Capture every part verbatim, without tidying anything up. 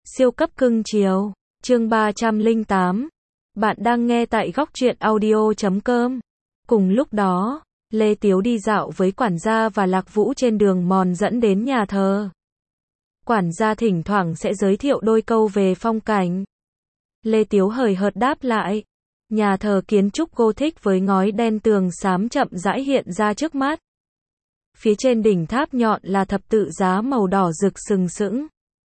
Siêu cấp cưng chiều, chương ba trăm lẻ tám. Bạn đang nghe tại góc truyện audio chấm com. Cùng lúc đó, Lê Tiếu đi dạo với quản gia và Lạc Vũ trên đường mòn dẫn đến nhà thờ. Quản gia thỉnh thoảng sẽ giới thiệu đôi câu về phong cảnh. Lê Tiếu hời hợt đáp lại. Nhà thờ kiến trúc Gothic với ngói đen tường xám chậm rãi hiện ra trước mắt. Phía trên đỉnh tháp nhọn là thập tự giá màu đỏ rực sừng sững.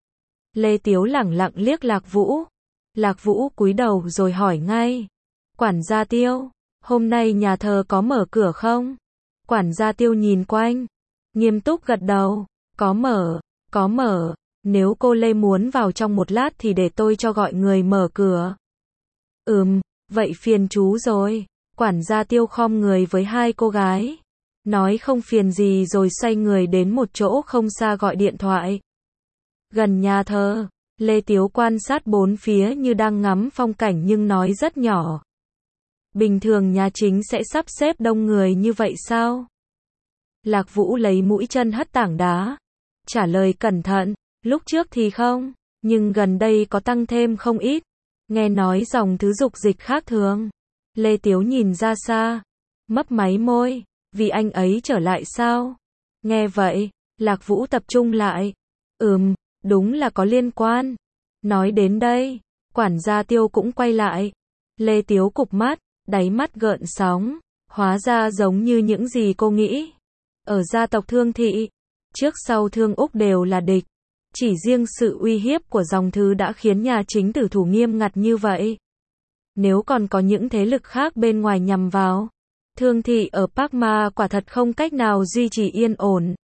Lê Tiếu lẳng lặng liếc Lạc Vũ. Lạc Vũ cúi đầu rồi hỏi ngay. Quản gia Tiêu, hôm nay nhà thờ có mở cửa không? Quản gia Tiêu nhìn quanh, nghiêm túc gật đầu. Có mở, có mở. Nếu cô Lê muốn vào trong một lát thì để tôi cho gọi người mở cửa. Ừm, vậy phiền chú rồi. Quản gia Tiêu khom người với hai cô gái. Nói không phiền gì rồi xoay người đến một chỗ không xa gọi điện thoại. Gần nhà thờ, Lê Tiếu quan sát bốn phía như đang ngắm phong cảnh nhưng nói rất nhỏ. Bình thường nhà chính sẽ sắp xếp đông người như vậy sao? Lạc Vũ lấy mũi chân hất tảng đá. Trả lời cẩn thận, lúc trước thì không, nhưng gần đây có tăng thêm không ít. Nghe nói dòng thứ dục dịch khác thường. Lê Tiếu nhìn ra xa, mấp máy môi, vì anh ấy trở lại sao? Nghe vậy, Lạc Vũ tập trung lại. Ừm, đúng là có liên quan. Nói đến đây, quản gia Tiêu cũng quay lại. Lê Tiếu cụp mắt, đáy mắt gợn sóng. Hóa ra giống như những gì cô nghĩ. Ở gia tộc Thương Thị, trước sau Thương Úc đều là địch. Chỉ riêng sự uy hiếp của dòng thứ đã khiến nhà chính tử thủ nghiêm ngặt như vậy. Nếu còn có những thế lực khác bên ngoài nhằm vào, Thương Thị ở Parkma quả thật không cách nào duy trì yên ổn.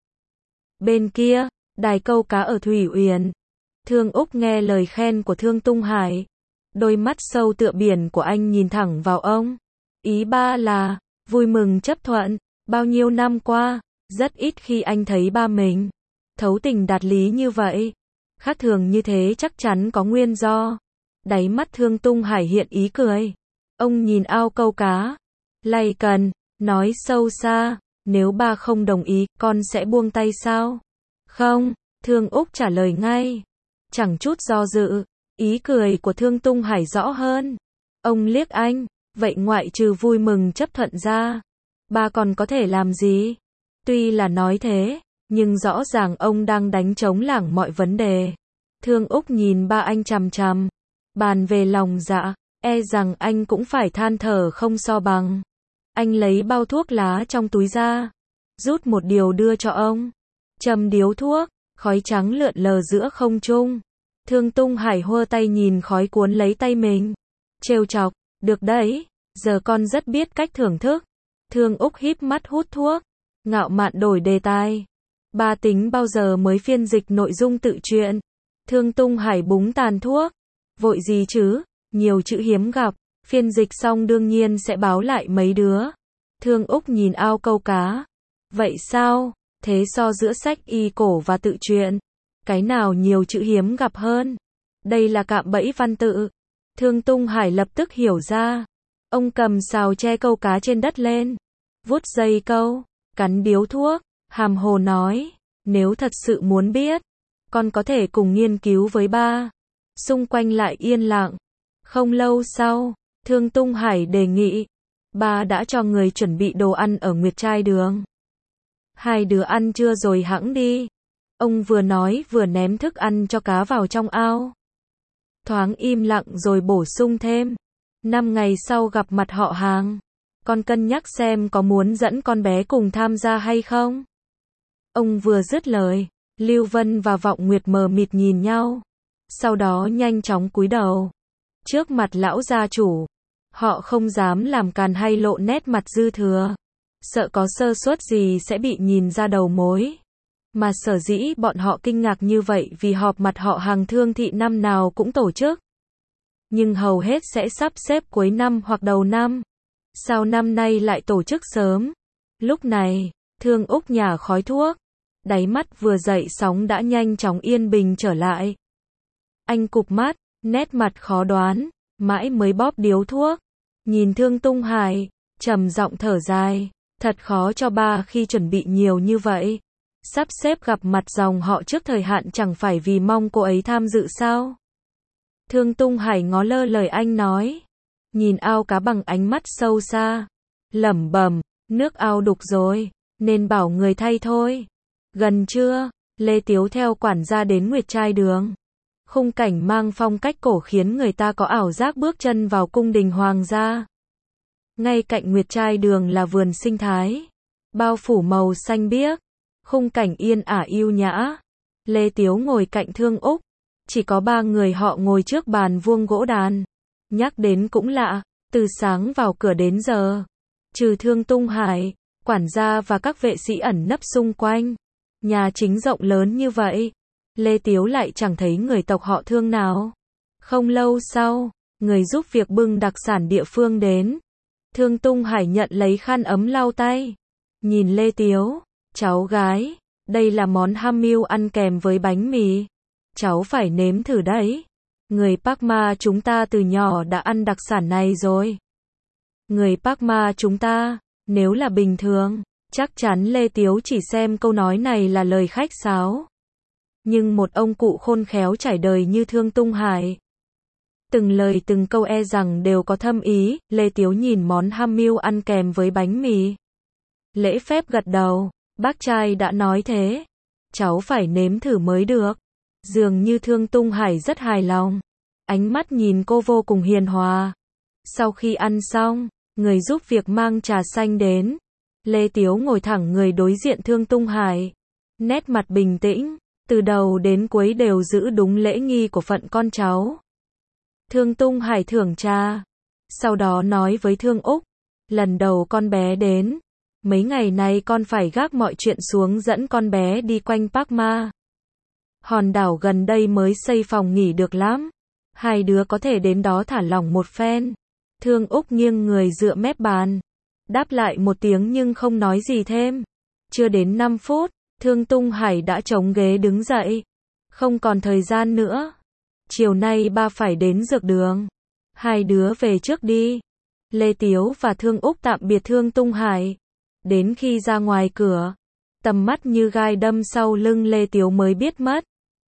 Bên kia, đài câu cá ở Thủy Uyển. Thương Úc nghe lời khen của Thương Tung Hải. Đôi mắt sâu tựa biển của anh nhìn thẳng vào ông. Ý ba là, vui mừng chấp thuận. Bao nhiêu năm qua, rất ít khi anh thấy ba mình thấu tình đạt lý như vậy. Khác thường như thế chắc chắn có nguyên do. Đáy mắt Thương Tung Hải hiện ý cười. Ông nhìn ao câu cá. Lạy cần, nói sâu xa, nếu ba không đồng ý, con sẽ buông tay sao? Không, Thương Úc trả lời ngay. Chẳng chút do dự, ý cười của Thương Tung Hải rõ hơn. Ông liếc anh, vậy ngoại trừ vui mừng chấp thuận ra, ba còn có thể làm gì? Tuy là nói thế, nhưng rõ ràng ông đang đánh trống lảng mọi vấn đề. Thương Úc nhìn ba anh chằm chằm. Bàn về lòng dạ, e rằng anh cũng phải than thở không so bằng. Anh lấy bao thuốc lá trong túi ra, rút một điều đưa cho ông. Châm điếu thuốc, khói trắng lượn lờ giữa không trung. Thương Tung Hải hơ tay nhìn khói cuốn lấy tay mình. Trêu chọc, được đấy, giờ con rất biết cách thưởng thức. Thương Úc híp mắt hút thuốc, ngạo mạn đổi đề tài. Ba tính bao giờ mới phiên dịch nội dung tự truyện? Thương Tung Hải búng tàn thuốc. Vội gì chứ, nhiều chữ hiếm gặp, phiên dịch xong đương nhiên sẽ báo lại mấy đứa. Thương Úc nhìn ao câu cá. Vậy sao, thế so giữa sách y cổ và tự truyện, cái nào nhiều chữ hiếm gặp hơn? Đây là cạm bẫy văn tự. Thương Tung Hải lập tức hiểu ra. Ông cầm sào che câu cá trên đất lên, vuốt dây câu, cắn điếu thuốc, hàm hồ nói, nếu thật sự muốn biết, con có thể cùng nghiên cứu với ba. Xung quanh lại yên lặng. Không lâu sau, Thương Tung Hải đề nghị, ba đã cho người chuẩn bị đồ ăn ở Nguyệt Trai Đường. Hai đứa ăn trưa rồi hẵng đi. Ông vừa nói vừa ném thức ăn cho cá vào trong ao. Thoáng im lặng rồi bổ sung thêm, năm ngày sau gặp mặt họ hàng, con cân nhắc xem có muốn dẫn con bé cùng tham gia hay không. Ông vừa dứt lời, Lưu Vân và Vọng Nguyệt mờ mịt nhìn nhau, sau đó nhanh chóng cúi đầu trước mặt lão gia chủ. Họ không dám làm càn hay lộ nét mặt dư thừa, sợ có sơ suất gì sẽ bị nhìn ra đầu mối. Mà sở dĩ bọn họ kinh ngạc như vậy vì họp mặt họ hàng Thương Thị năm nào cũng tổ chức, nhưng hầu hết sẽ sắp xếp cuối năm hoặc đầu năm. Sao năm nay lại tổ chức sớm? Lúc này, Thương Úc nhả khói thuốc, đáy mắt vừa dậy sóng đã nhanh chóng yên bình trở lại. Anh cụp mắt, nét mặt khó đoán, mãi mới bóp điếu thuốc, nhìn Thương Tung Hải, trầm giọng thở dài, thật khó cho ba khi chuẩn bị nhiều như vậy. Sắp xếp gặp mặt dòng họ trước thời hạn chẳng phải vì mong cô ấy tham dự sao? Thương Tung Hải ngó lơ lời anh nói. Nhìn ao cá bằng ánh mắt sâu xa. Lẩm bẩm, nước ao đục rồi, nên bảo người thay thôi. Gần trưa, Lê Tiếu theo quản gia đến Nguyệt Trai Đường. Khung cảnh mang phong cách cổ khiến người ta có ảo giác bước chân vào cung đình hoàng gia. Ngay cạnh Nguyệt Trai Đường là vườn sinh thái, bao phủ màu xanh biếc, khung cảnh yên ả yêu nhã. Lê Tiếu ngồi cạnh Thương Úc, chỉ có ba người họ ngồi trước bàn vuông gỗ đàn. Nhắc đến cũng lạ, từ sáng vào cửa đến giờ, trừ Thương Tung Hải, quản gia và các vệ sĩ ẩn nấp xung quanh, nhà chính rộng lớn như vậy, Lê Tiếu lại chẳng thấy người tộc họ Thương nào. Không lâu sau, người giúp việc bưng đặc sản địa phương đến. Thương Tung Hải nhận lấy khăn ấm lau tay. Nhìn Lê Tiếu, cháu gái, đây là món ham miêu ăn kèm với bánh mì. Cháu phải nếm thử đấy. Người Pakma chúng ta từ nhỏ đã ăn đặc sản này rồi. Người Pakma chúng ta, nếu là bình thường, chắc chắn Lê Tiếu chỉ xem câu nói này là lời khách sáo. Nhưng một ông cụ khôn khéo trải đời như Thương Tung Hải, từng lời từng câu e rằng đều có thâm ý. Lê Tiếu nhìn món ham miêu ăn kèm với bánh mì, lễ phép gật đầu. Bác trai đã nói thế, cháu phải nếm thử mới được. Dường như Thương Tung Hải rất hài lòng, ánh mắt nhìn cô vô cùng hiền hòa. Sau khi ăn xong, người giúp việc mang trà xanh đến. Lê Tiếu ngồi thẳng người đối diện Thương Tung Hải, nét mặt bình tĩnh, từ đầu đến cuối đều giữ đúng lễ nghi của phận con cháu. Thương Tung Hải thưởng trà, sau đó nói với Thương Úc, lần đầu con bé đến, mấy ngày nay con phải gác mọi chuyện xuống dẫn con bé đi quanh Pakma. Hòn đảo gần đây mới xây phòng nghỉ được lắm, hai đứa có thể đến đó thả lỏng một phen. Thương Úc nghiêng người dựa mép bàn, đáp lại một tiếng nhưng không nói gì thêm. Chưa đến năm phút, Thương Tung Hải đã chống ghế đứng dậy. Không còn thời gian nữa. Chiều nay ba phải đến dược đường. Hai đứa về trước đi. Lê Tiếu và Thương Úc tạm biệt Thương Tung Hải. Đến khi ra ngoài cửa, tầm mắt như gai đâm sau lưng Lê Tiếu mới biết mất.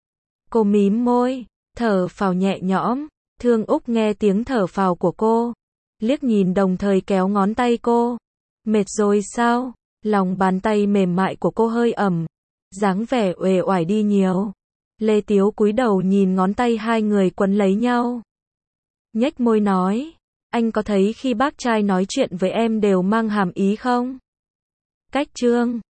Cô mím môi, thở phào nhẹ nhõm. Thương Úc nghe tiếng thở phào của cô, liếc nhìn đồng thời kéo ngón tay cô. Mệt rồi sao? Lòng bàn tay mềm mại của cô hơi ẩm, dáng vẻ uể oải đi nhiều. Lê Tiếu cúi đầu nhìn ngón tay hai người quấn lấy nhau, nhếch môi nói, anh có thấy khi bác trai nói chuyện với em đều mang hàm ý không? Cách chương